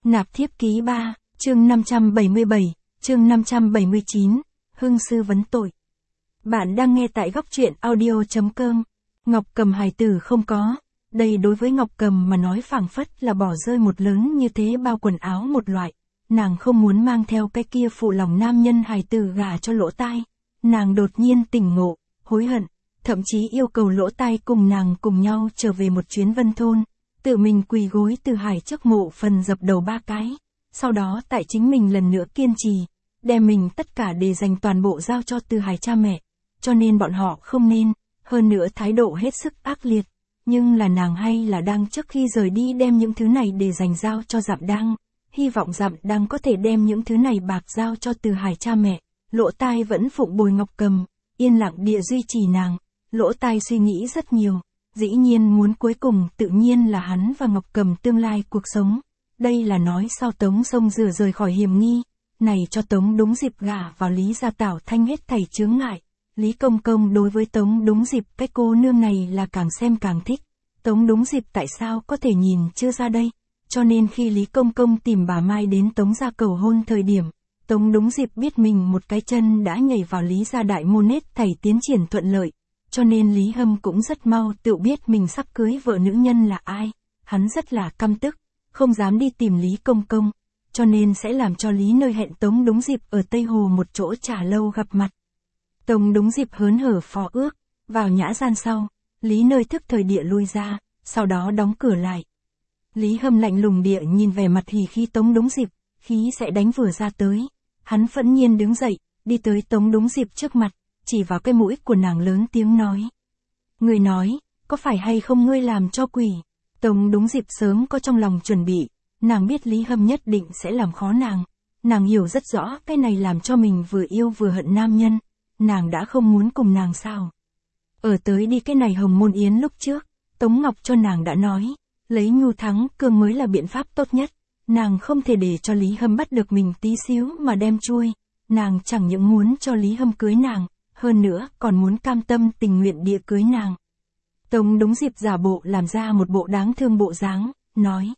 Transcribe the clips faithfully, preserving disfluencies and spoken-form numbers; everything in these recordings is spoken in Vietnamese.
Nạp thiếp ký ba, chương năm trăm bảy mươi bảy, chương năm trăm bảy mươi chín, Hưng sư vấn tội. Bạn đang nghe tại góc truyện audio chấm com. Ngọc Cầm hài tử không có. Đây đối với Ngọc Cầm mà nói phảng phất là bỏ rơi một lớn như thế bao quần áo một loại. Nàng không muốn mang theo cái kia phụ lòng nam nhân hài tử gả cho Lỗ Tai. Nàng đột nhiên tỉnh ngộ, hối hận, thậm chí yêu cầu Lỗ Tai cùng nàng cùng nhau trở về một chuyến Vân Thôn. Tự mình quỳ gối Từ Hải trước mộ phần dập đầu ba cái. Sau đó tại chính mình lần nữa kiên trì, đem mình tất cả để dành toàn bộ giao cho Từ Hải cha mẹ. Cho nên bọn họ không nên, hơn nữa thái độ hết sức ác liệt. Nhưng là nàng hay là đang trước khi rời đi đem những thứ này để dành giao cho Dạm Đang. Hy vọng Dạm Đang có thể đem những thứ này bạc giao cho Từ Hải cha mẹ. Lỗ Tai vẫn phụng bồi Ngọc Cầm, yên lặng địa duy trì nàng. Lỗ Tai suy nghĩ rất nhiều. Dĩ nhiên muốn cuối cùng tự nhiên là hắn và Ngọc Cầm tương lai cuộc sống. Đây là nói sau Tống Sông Dừa rời khỏi hiểm nghi. Này cho Tống đúng dịp gả vào Lý Gia Tảo thanh hết thảy chướng ngại. Lý Công Công đối với Tống đúng dịp cái cô nương này là càng xem càng thích. Tống đúng dịp tại sao có thể nhìn chưa ra đây. Cho nên khi Lý Công Công tìm bà Mai đến Tống gia cầu hôn thời điểm, Tống đúng dịp biết mình một cái chân đã nhảy vào Lý Gia đại môn hết thảy tiến triển thuận lợi. Cho nên Lý Hâm cũng rất mau tự biết mình sắp cưới vợ nữ nhân là ai. Hắn rất là căm tức, không dám đi tìm Lý Công Công. Cho nên sẽ làm cho Lý Nơi hẹn Tống đúng dịp ở Tây Hồ một chỗ trà lâu gặp mặt. Tống đúng dịp hớn hở phó ước, vào nhã gian sau, Lý Nơi thức thời địa lui ra, sau đó đóng cửa lại. Lý Hâm lạnh lùng địa nhìn vẻ mặt hỉ khí Tống đúng dịp, khí sẽ đánh vừa ra tới. Hắn phẫn nhiên đứng dậy, đi tới Tống đúng dịp trước mặt, chỉ vào cái mũi của nàng lớn tiếng nói. Người nói, có phải hay không ngươi làm cho quỷ? Tống đúng dịp sớm có trong lòng chuẩn bị, nàng biết Lý Hâm nhất định sẽ làm khó nàng. Nàng hiểu rất rõ cái này làm cho mình vừa yêu vừa hận nam nhân. Nàng đã không muốn cùng nàng sao? Ở tới đi cái này Hồng Môn Yến lúc trước, Tống Ngọc cho nàng đã nói, lấy nhu thắng cương mới là biện pháp tốt nhất. Nàng không thể để cho Lý Hâm bắt được mình tí xíu mà đem chui. Nàng chẳng những muốn cho Lý Hâm cưới nàng, hơn nữa còn muốn cam tâm tình nguyện địa cưới nàng. Tống đúng dịp giả bộ làm ra một bộ đáng thương bộ dáng, nói.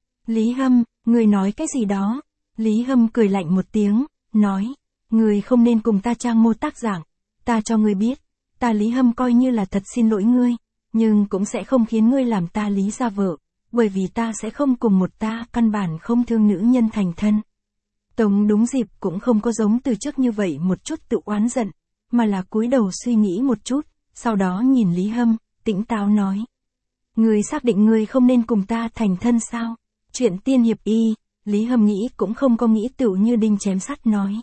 Lý Hâm, người nói cái gì đó? Lý Hâm cười lạnh một tiếng, nói. Người không nên cùng ta trang mô tác giảng. Ta cho ngươi biết, ta Lý Hâm coi như là thật xin lỗi ngươi, nhưng cũng sẽ không khiến ngươi làm ta Lý gia vợ, bởi vì ta sẽ không cùng một ta căn bản không thương nữ nhân thành thân. Tống đúng dịp cũng không có giống từ trước như vậy một chút tự oán giận, mà là cúi đầu suy nghĩ một chút, sau đó nhìn Lý Hâm, tỉnh táo nói. Ngươi xác định ngươi không nên cùng ta thành thân sao? Chuyện tiên hiệp y, Lý Hâm nghĩ cũng không có nghĩ tựu như đinh chém sắt nói.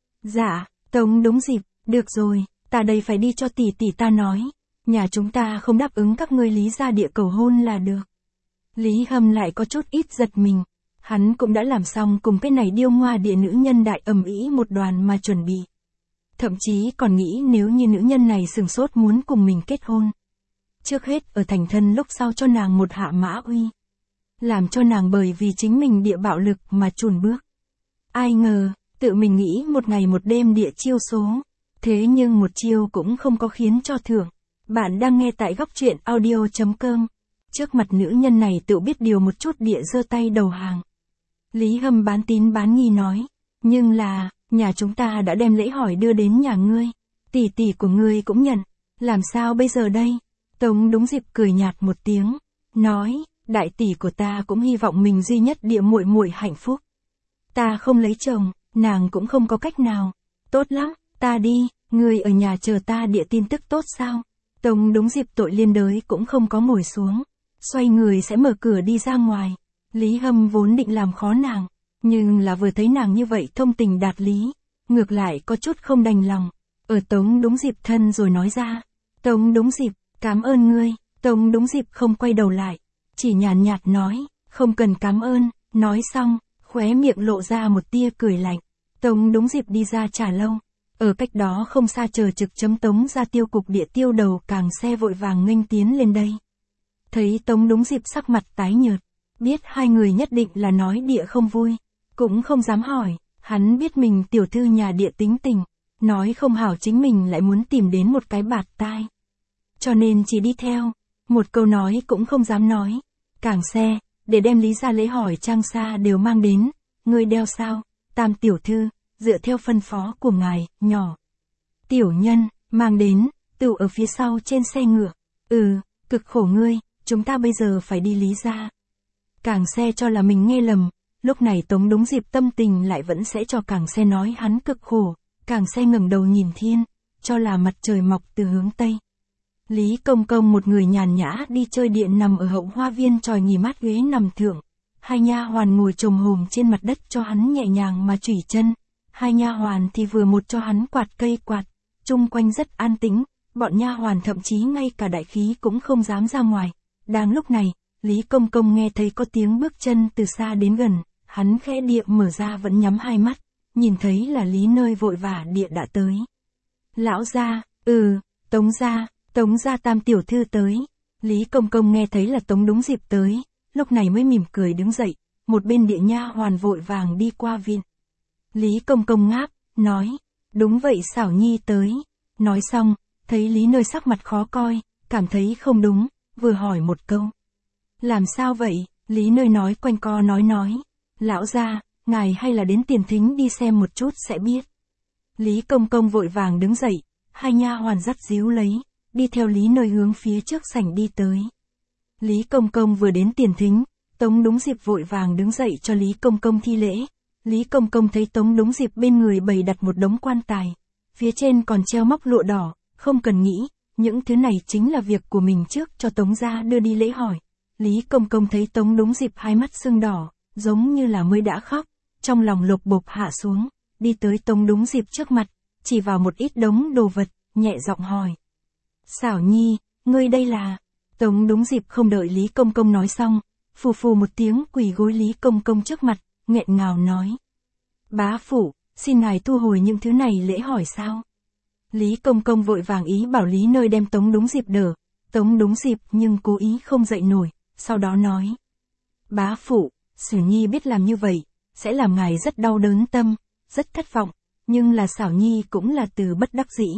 Dạ, Tống đúng dịp, được rồi, ta đây phải đi cho tỷ tỷ ta nói. Nhà chúng ta không đáp ứng các ngươi Lý gia địa cầu hôn là được. Lý Hâm lại có chút ít giật mình. Hắn cũng đã làm xong cùng cái này điêu ngoa địa nữ nhân đại ầm ĩ một đoàn mà chuẩn bị. Thậm chí còn nghĩ nếu như nữ nhân này sừng sốt muốn cùng mình kết hôn. Trước hết ở thành thân lúc sau cho nàng một hạ mã uy. Làm cho nàng bởi vì chính mình địa bạo lực mà chùn bước. Ai ngờ, tự mình nghĩ một ngày một đêm địa chiêu số. Thế nhưng một chiêu cũng không có khiến cho thưởng. Bạn đang nghe tại góc truyện audio chấm com. Trước mặt nữ nhân này tự biết điều một chút địa giơ tay đầu hàng. Lý Hâm bán tín bán nghi nói. Nhưng là, nhà chúng ta đã đem lễ hỏi đưa đến nhà ngươi. Tỷ tỷ của ngươi cũng nhận. Làm sao bây giờ đây? Tống đúng dịp cười nhạt một tiếng. Nói, đại tỷ của ta cũng hy vọng mình duy nhất địa muội muội hạnh phúc. Ta không lấy chồng, nàng cũng không có cách nào. Tốt lắm, ta đi, ngươi ở nhà chờ ta địa tin tức tốt sao? Tống đúng dịp tội liên đới cũng không có ngồi xuống. Xoay người sẽ mở cửa đi ra ngoài. Lý Hâm vốn định làm khó nàng, nhưng là vừa thấy nàng như vậy thông tình đạt lý, ngược lại có chút không đành lòng. Ở Tống đúng dịp thân rồi nói ra. Tống đúng dịp, cảm ơn ngươi. Tống đúng dịp không quay đầu lại, chỉ nhàn nhạt nói, không cần cảm ơn. Nói xong, khóe miệng lộ ra một tia cười lạnh. Tống đúng dịp đi ra trà lâu. Ở cách đó không xa chờ trực chấm Tống ra tiêu cục địa tiêu đầu càng xe vội vàng nghênh tiến lên đây. Thấy Tống đúng dịp sắc mặt tái nhợt, biết hai người nhất định là nói địa không vui, cũng không dám hỏi. Hắn biết mình tiểu thư nhà địa tính tình, nói không hảo chính mình lại muốn tìm đến một cái bạt tai. Cho nên chỉ đi theo, một câu nói cũng không dám nói. Càng xe, để đem Lý gia lễ hỏi trang xa đều mang đến, ngươi đeo sao? Tam tiểu thư, dựa theo phân phó của ngài, nhỏ. Tiểu nhân, mang đến, tựu ở phía sau trên xe ngựa. Ừ, cực khổ ngươi, chúng ta bây giờ phải đi Lý gia. Càng xe cho là mình nghe lầm, lúc này Tống đúng dịp tâm tình lại vẫn sẽ cho càng xe nói hắn cực khổ, càng xe ngẩng đầu nhìn thiên, cho là mặt trời mọc từ hướng Tây. Lý Công Công một người nhàn nhã đi chơi điện nằm ở hậu hoa viên tròi nghỉ mát ghế nằm thượng. Hai nha hoàn ngồi chồm hồm trên mặt đất cho hắn nhẹ nhàng mà chủy chân. Hai nha hoàn thì vừa một cho hắn quạt cây quạt, chung quanh rất an tĩnh, bọn nha hoàn thậm chí ngay cả đại khí cũng không dám ra ngoài. Đang lúc này, Lý Công Công nghe thấy có tiếng bước chân từ xa đến gần, hắn khẽ địa mở ra vẫn nhắm hai mắt, nhìn thấy là Lý Nơi vội vã địa đã tới. Lão gia, ừ, Tống gia, Tống gia tam tiểu thư tới. Lý Công Công nghe thấy là Tống đúng dịp tới, lúc này mới mỉm cười đứng dậy, một bên địa nha hoàn vội vàng đi qua viện. Lý Công Công ngáp, nói, đúng vậy Xảo Nhi tới. Nói xong, thấy Lý Nơi sắc mặt khó coi, cảm thấy không đúng, vừa hỏi một câu. Làm sao vậy? Lý Nơi nói quanh co nói nói. Lão gia, ngài hay là đến tiền thính đi xem một chút sẽ biết. Lý Công Công vội vàng đứng dậy, hai nha hoàn dắt díu lấy, đi theo Lý Nơi hướng phía trước sảnh đi tới. Lý Công Công vừa đến tiền thính, Tống đúng dịp vội vàng đứng dậy cho Lý Công Công thi lễ. Lý Công Công thấy Tống đúng dịp bên người bày đặt một đống quan tài, phía trên còn treo móc lụa đỏ, không cần nghĩ, những thứ này chính là việc của mình trước cho Tống gia đưa đi lễ hỏi. Lý Công Công thấy Tống đúng dịp hai mắt sưng đỏ, giống như là mới đã khóc, trong lòng lục bộp hạ xuống, đi tới Tống đúng dịp trước mặt, chỉ vào một ít đống đồ vật, nhẹ giọng hỏi. Xảo Nhi, ngươi đây là... Tống đúng dịp không đợi Lý Công Công nói xong, phù phù một tiếng quỳ gối Lý Công Công trước mặt, nghẹn ngào nói. Bá phụ, xin ngài thu hồi những thứ này lễ hỏi sao? Lý Công Công vội vàng ý bảo Lý Nơi đem Tống đúng dịp đỡ, Tống đúng dịp nhưng cố ý không dậy nổi, sau đó nói. Bá phụ, Sử Nhi biết làm như vậy, sẽ làm ngài rất đau đớn tâm, rất thất vọng, nhưng là Xảo Nhi cũng là từ bất đắc dĩ.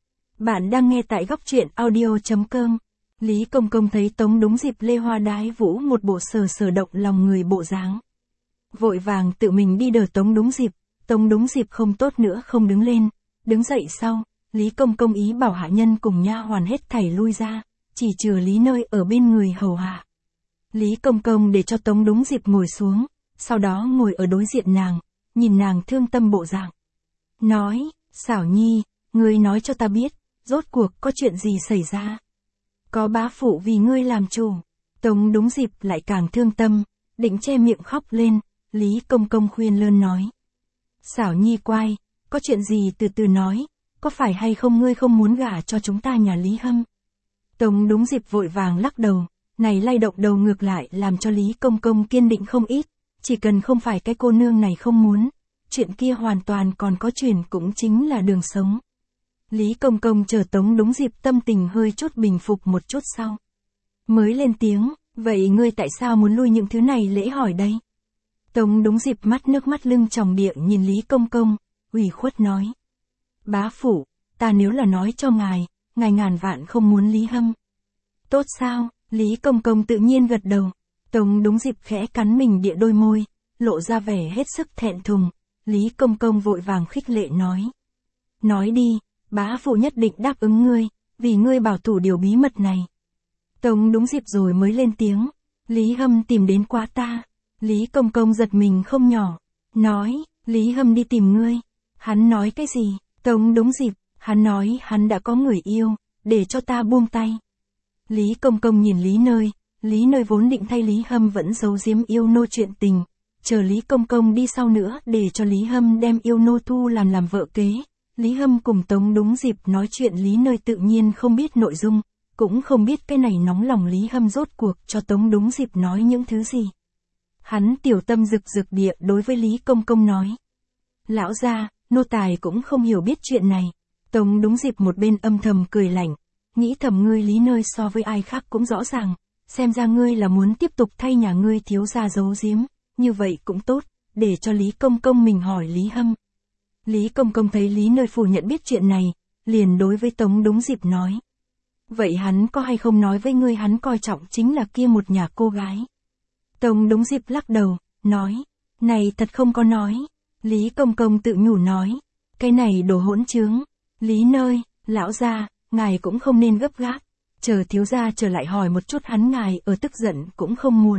Bạn đang nghe tại góc truyện audio.com. Lý Công Công thấy Tống đúng dịp lê hoa đái vũ một bộ sờ sờ động lòng người bộ dáng. Vội vàng tự mình đi đỡ Tống đúng dịp, Tống đúng dịp không tốt nữa không đứng lên, đứng dậy sau, Lý Công Công ý bảo hạ nhân cùng nha hoàn hết thảy lui ra, chỉ trừ Lý Nơi ở bên người hầu hạ. Lý Công Công để cho Tống đúng dịp ngồi xuống, sau đó ngồi ở đối diện nàng, nhìn nàng thương tâm bộ dạng. Nói, Xảo Nhi, ngươi nói cho ta biết, rốt cuộc có chuyện gì xảy ra? Có bá phụ vì ngươi làm chủ. Tống đúng dịp lại càng thương tâm, định che miệng khóc lên, Lý Công Công khuyên lơn nói. Xảo Nhi quay, có chuyện gì từ từ nói, có phải hay không ngươi không muốn gả cho chúng ta nhà Lý Hâm? Tống đúng dịp vội vàng lắc đầu, này lay động đầu ngược lại làm cho Lý Công Công kiên định không ít, chỉ cần không phải cái cô nương này không muốn, chuyện kia hoàn toàn còn có chuyện cũng chính là đường sống. Lý Công Công chờ Tống đúng dịp tâm tình hơi chút bình phục một chút sau. Mới lên tiếng, vậy ngươi tại sao muốn lui những thứ này lễ hỏi đây? Tống đúng dịp mắt nước mắt lưng tròng địa nhìn Lý Công Công, ủy khuất nói. Bá phụ, ta nếu là nói cho ngài, ngài ngàn vạn không muốn Lý Hâm. Tốt sao? Lý Công Công tự nhiên gật đầu. Tống đúng dịp khẽ cắn mình địa đôi môi, lộ ra vẻ hết sức thẹn thùng. Lý Công Công vội vàng khích lệ nói. Nói đi, bá phụ nhất định đáp ứng ngươi, vì ngươi bảo thủ điều bí mật này. Tống đúng dịp rồi mới lên tiếng. Lý Hâm tìm đến quá ta. Lý Công Công giật mình không nhỏ. Nói, Lý Hâm đi tìm ngươi. Hắn nói cái gì? Tống đúng dịp, hắn nói hắn đã có người yêu, để cho ta buông tay. Lý Công Công nhìn Lý Nơi, Lý Nơi vốn định thay Lý Hâm vẫn giấu giếm yêu nô chuyện tình, chờ Lý Công Công đi sau nữa để cho Lý Hâm đem yêu nô thu làm làm vợ kế. Lý Hâm cùng Tống đúng dịp nói chuyện Lý Nơi tự nhiên không biết nội dung, cũng không biết cái này nóng lòng Lý Hâm rốt cuộc cho Tống đúng dịp nói những thứ gì. Hắn tiểu tâm rực rực địa đối với Lý Công Công nói. Lão gia, nô tài cũng không hiểu biết chuyện này. Tống đúng dịp một bên âm thầm cười lạnh, nghĩ thầm ngươi Lý Nơi so với ai khác cũng rõ ràng, xem ra ngươi là muốn tiếp tục thay nhà ngươi thiếu gia giấu giếm, như vậy cũng tốt, để cho Lý Công Công mình hỏi Lý Hâm. Lý Công Công thấy Lý Nơi phủ nhận biết chuyện này, liền đối với Tống đúng dịp nói. Vậy hắn có hay không nói với ngươi hắn coi trọng chính là kia một nhà cô gái? Tống Đúng Diệp lắc đầu, nói, này thật không có nói. Lý Công Công tự nhủ nói, cái này đồ hỗn trướng. Lý nơi, lão gia, ngài cũng không nên gấp gáp, chờ thiếu gia trở lại hỏi một chút hắn ngài ở tức giận cũng không muộn.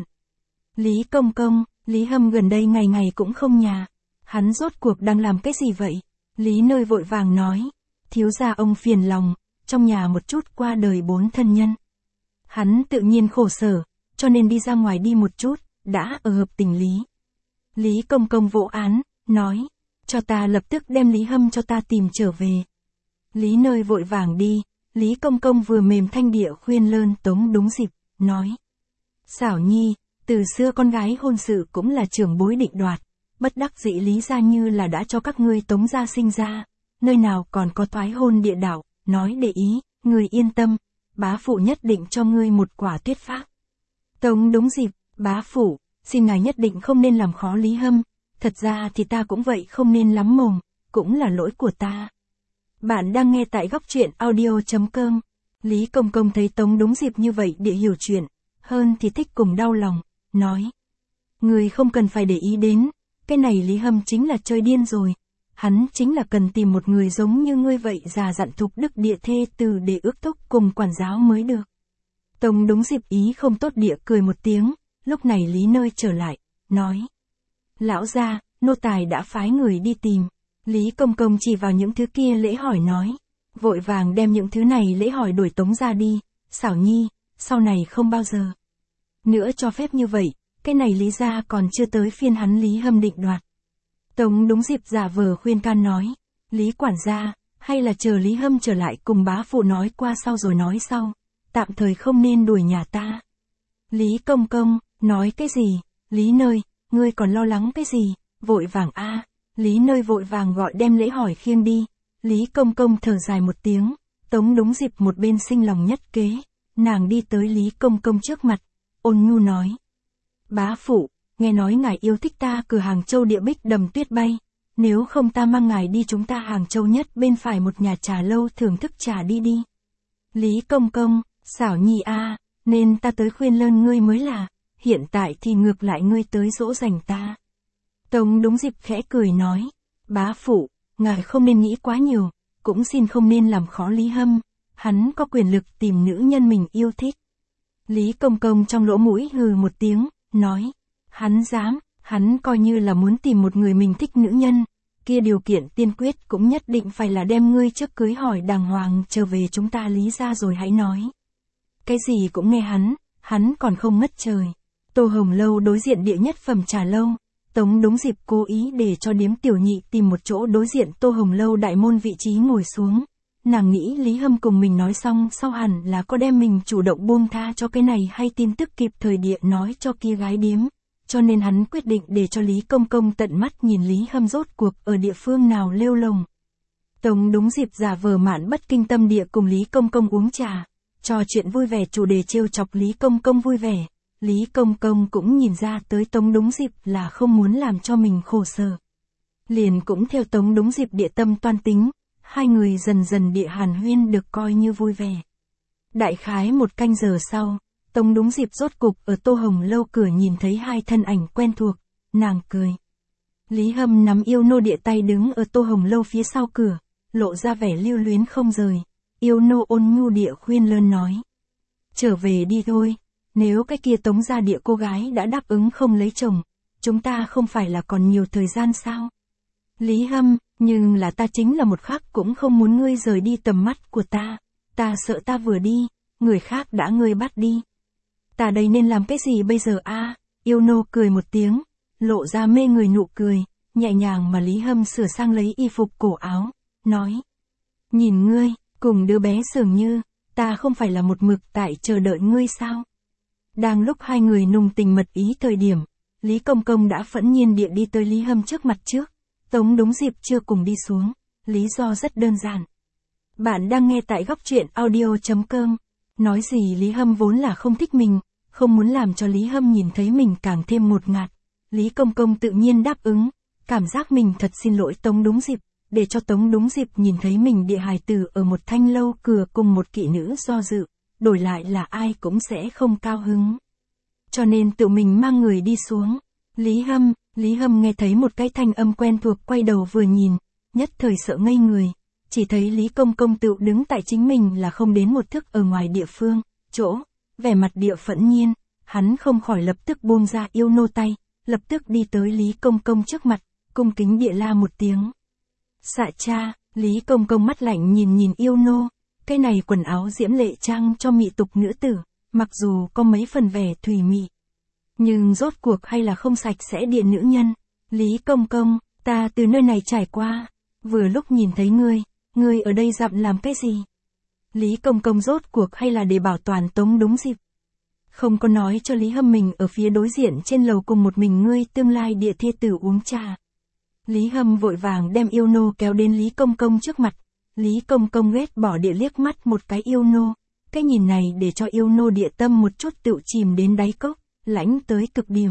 Lý Công Công, Lý Hâm gần đây ngày ngày cũng không nhà, hắn rốt cuộc đang làm cái gì vậy? Lý nơi vội vàng nói, thiếu gia ông phiền lòng, trong nhà một chút qua đời bốn thân nhân. Hắn tự nhiên khổ sở, cho nên đi ra ngoài đi một chút, đã ở hợp tình lý. Lý Công Công vỗ án, nói, cho ta lập tức đem Lý Hâm cho ta tìm trở về. Lý nơi vội vàng đi, Lý Công Công vừa mềm thanh địa khuyên lơn Tống Đúng Diệp, nói. Xảo nhi, từ xưa con gái hôn sự cũng là trưởng bối định đoạt, bất đắc dĩ Lý gia như là đã cho các ngươi Tống gia sinh ra, nơi nào còn có thoái hôn địa đạo, nói để ý, ngươi yên tâm, bá phụ nhất định cho ngươi một quả tuyết pháp. Tống Đúng Diệp, bá phụ, xin ngài nhất định không nên làm khó Lý Hâm, thật ra thì ta cũng vậy không nên lắm mồm, cũng là lỗi của ta. Bạn đang nghe tại góc truyện audio chấm com. Lý Công Công thấy Tống Đúng Diệp như vậy để hiểu chuyện, hơn thì thích cùng đau lòng, nói. Người không cần phải để ý đến, cái này Lý Hâm chính là chơi điên rồi, hắn chính là cần tìm một người giống như ngươi vậy già dặn thục đức địa thê từ để ước thúc cùng quản giáo mới được. Tống Đúng Diệp ý không tốt địa cười một tiếng, lúc này Lý nơi trở lại, nói. Lão gia, nô tài đã phái người đi tìm. Lý Công Công chỉ vào những thứ kia lễ hỏi nói, vội vàng đem những thứ này lễ hỏi đuổi Tống ra đi, xảo nhi, sau này không bao giờ nữa cho phép như vậy, cái này Lý gia còn chưa tới phiên hắn Lý Hâm định đoạt. Tống Đúng Diệp giả vờ khuyên can nói, Lý quản gia, hay là chờ Lý Hâm trở lại cùng bá phụ nói qua sau rồi nói sau, tạm thời không nên đuổi nhà ta. Lý Công Công, nói cái gì, Lý nơi, ngươi còn lo lắng cái gì, vội vàng a. À. Lý nơi vội vàng gọi đem lễ hỏi khiêng đi, Lý Công Công thở dài một tiếng, Tống Đúng Diệp một bên sinh lòng nhất kế, nàng đi tới Lý Công Công trước mặt, ôn nhu nói. Bá phụ, nghe nói ngài yêu thích ta cửa Hàng Châu địa bích đầm tuyết bay, nếu không ta mang ngài đi chúng ta Hàng Châu nhất bên phải một nhà trà lâu thưởng thức trà đi đi. Lý Công Công, xảo nhi a, à, nên ta tới khuyên lơn ngươi mới là, hiện tại thì ngược lại ngươi tới dỗ dành ta. Tống Đúng Diệp khẽ cười nói, bá phụ, ngài không nên nghĩ quá nhiều, cũng xin không nên làm khó Lý Hâm, hắn có quyền lực tìm nữ nhân mình yêu thích. Lý Công Công trong lỗ mũi hừ một tiếng, nói, hắn dám, hắn coi như là muốn tìm một người mình thích nữ nhân, kia điều kiện tiên quyết cũng nhất định phải là đem ngươi trước cưới hỏi đàng hoàng trở về chúng ta Lý gia rồi hãy nói. Cái gì cũng nghe hắn, hắn còn không ngất trời. Tô Hồng Lâu đối diện địa nhất phẩm trà lâu. Tống Đúng Diệp cố ý để cho điếm tiểu nhị tìm một chỗ đối diện Tô Hồng Lâu đại môn vị trí ngồi xuống. Nàng nghĩ Lý Hâm cùng mình nói xong sau hẳn là có đem mình chủ động buông tha cho cái này hay tin tức kịp thời địa nói cho kia gái điếm. Cho nên hắn quyết định để cho Lý Công Công tận mắt nhìn Lý Hâm rốt cuộc ở địa phương nào lêu lồng. Tống Đúng Diệp giả vờ mạn bất kinh tâm địa cùng Lý Công Công uống trà, trò chuyện vui vẻ chủ đề trêu chọc Lý Công Công vui vẻ. Lý Công Công cũng nhìn ra tới Tống Đúng Diệp là không muốn làm cho mình khổ sở. Liền cũng theo Tống Đúng Diệp địa tâm toan tính, hai người dần dần địa hàn huyên được coi như vui vẻ. Đại khái một canh giờ sau, Tống Đúng Diệp rốt cục ở Tô Hồng Lâu cửa nhìn thấy hai thân ảnh quen thuộc, nàng cười. Lý Hâm nắm yêu nô địa tay đứng ở Tô Hồng Lâu phía sau cửa, lộ ra vẻ lưu luyến không rời, yêu nô ôn nhu địa khuyên lơn nói. Trở về đi thôi. Nếu cái kia Tống gia địa cô gái đã đáp ứng không lấy chồng, chúng ta không phải là còn nhiều thời gian sao? Lý Hâm, nhưng là ta chính là một khắc cũng không muốn ngươi rời đi tầm mắt của ta, ta sợ ta vừa đi, người khác đã ngươi bắt đi. Ta đây nên làm cái gì bây giờ a? À? Yêu nô cười một tiếng, lộ ra mê người nụ cười, nhẹ nhàng mà Lý Hâm sửa sang lấy y phục cổ áo, nói. Nhìn ngươi, cùng đứa bé dường như, ta không phải là một mực tại chờ đợi ngươi sao? Đang lúc hai người nùng tình mật ý thời điểm, Lý Công Công đã phẫn nhiên địa đi tới Lý Hâm trước mặt trước, Tống Đúng Diệp chưa cùng đi xuống, lý do rất đơn giản. Bạn đang nghe tại góc truyện audio chấm com, nói gì Lý Hâm vốn là không thích mình, không muốn làm cho Lý Hâm nhìn thấy mình càng thêm ngột ngạt. Lý Công Công tự nhiên đáp ứng, cảm giác mình thật xin lỗi Tống Đúng Diệp, để cho Tống Đúng Diệp nhìn thấy mình địa hài tử ở một thanh lâu cửa cùng một kỵ nữ do dự, đổi lại là ai cũng sẽ không cao hứng. cho nên tự mình mang người đi xuống. Lý Hâm, Lý Hâm nghe thấy một cái thanh âm quen thuộc, quay đầu vừa nhìn, nhất thời sợ ngây người, chỉ thấy Lý Công Công tự đứng tại chính mình là không đến một thước ở ngoài địa phương, chỗ, vẻ mặt địa phẫn nhiên, hắn không khỏi lập tức buông ra yêu nô tay, lập tức đi tới Lý Công Công trước mặt, cung kính địa la một tiếng. Xạ cha, Lý Công Công mắt lạnh nhìn nhìn yêu nô, cái này quần áo diễm lệ trang cho mị tục nữ tử, mặc dù có mấy phần vẻ thùy mị, nhưng rốt cuộc hay là không sạch sẽ địa nữ nhân. Lý Công Công, ta từ nơi này trải qua, vừa lúc nhìn thấy ngươi, ngươi ở đây dặm làm cái gì? Lý Công Công rốt cuộc hay là để bảo toàn Tống đúng dịp, không có nói cho Lý Hâm mình ở phía đối diện trên lầu cùng một mình ngươi tương lai địa thê tử uống trà. Lý Hâm vội vàng đem yêu nô kéo đến Lý Công Công trước mặt, Lý Công Công ghét bỏ địa liếc mắt một cái yêu nô, cái nhìn này để cho yêu nô địa tâm một chút tự chìm đến đáy cốc, lãnh tới cực điểm.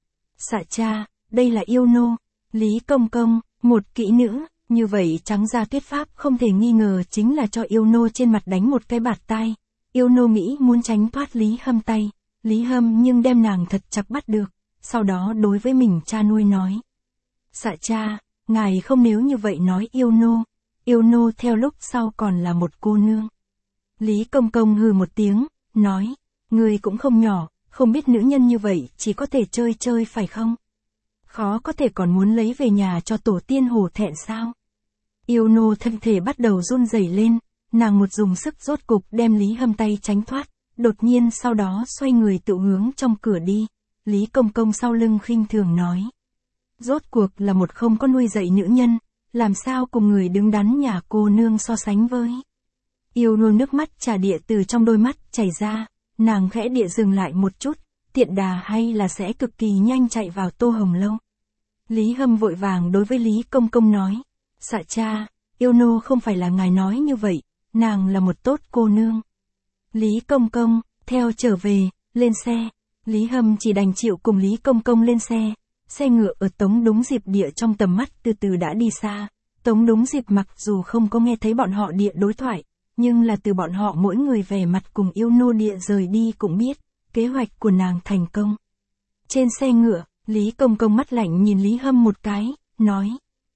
Xạ cha, đây là yêu nô. Lý Công Công, một kỹ nữ, như vậy trắng ra thuyết pháp không thể nghi ngờ chính là cho yêu nô trên mặt đánh một cái bạt tai. Yêu nô nghĩ muốn tránh thoát Lý Hâm tay, Lý Hâm nhưng đem nàng thật chặt bắt được, sau đó đối với mình cha nuôi nói. Xạ cha, ngài không nếu như vậy nói yêu nô, yêu nô theo lúc sau còn là một cô nương. Lý Công Công hừ một tiếng, nói, ngươi cũng không nhỏ, không biết nữ nhân như vậy chỉ có thể chơi chơi phải không? Khó có thể còn muốn lấy về nhà cho tổ tiên hổ thẹn sao? Yêu nô thân thể bắt đầu run rẩy lên, nàng một dùng sức rốt cục đem Lý Hâm tay tránh thoát, đột nhiên sau đó xoay người tự hướng trong cửa đi. Lý Công Công sau lưng khinh thường nói. Rốt cuộc là một không có nuôi dạy nữ nhân, làm sao cùng người đứng đắn nhà cô nương so sánh với. Yêu nô nước mắt trà địa từ trong đôi mắt chảy ra, nàng khẽ địa dừng lại một chút, tiện đà hay là sẽ cực kỳ nhanh chạy vào Tô Hồng Lâu. Lý Hâm vội vàng đối với Lý Công Công nói, xạ cha, yêu nô không phải là ngài nói như vậy, nàng là một tốt cô nương. Lý Công Công, theo trở về, lên xe. Lý Hâm chỉ đành chịu cùng Lý Công Công lên xe. Xe ngựa ở Tống đúng dịp địa trong tầm mắt từ từ đã đi xa. Tống đúng dịp mặc dù không có nghe thấy bọn họ địa đối thoại, nhưng là từ bọn họ mỗi người vẻ mặt cùng yêu nô địa rời đi cũng biết, kế hoạch của nàng thành công. Trên xe ngựa, Lý Công Công mắt lạnh nhìn Lý Hâm một cái, nói.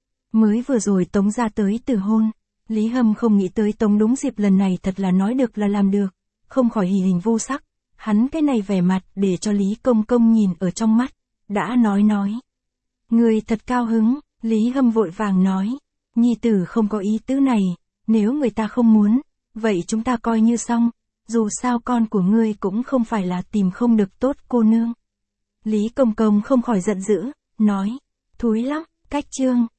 Mới vừa rồi Tống ra tới từ hôn, Lý Hâm không nghĩ tới Tống đúng dịp lần này thật là nói được là làm được, không khỏi hỉ hình vô sắc, hắn cái này vẻ mặt để cho Lý Công Công nhìn ở trong mắt, đã nói nói. Người thật cao hứng, Lý Hâm vội vàng nói, nhi tử không có ý tứ này, nếu người ta không muốn, vậy chúng ta coi như xong, dù sao con của ngươi cũng không phải là tìm không được tốt cô nương. Lý Công Công không khỏi giận dữ, nói, thúi lắm, cách chương.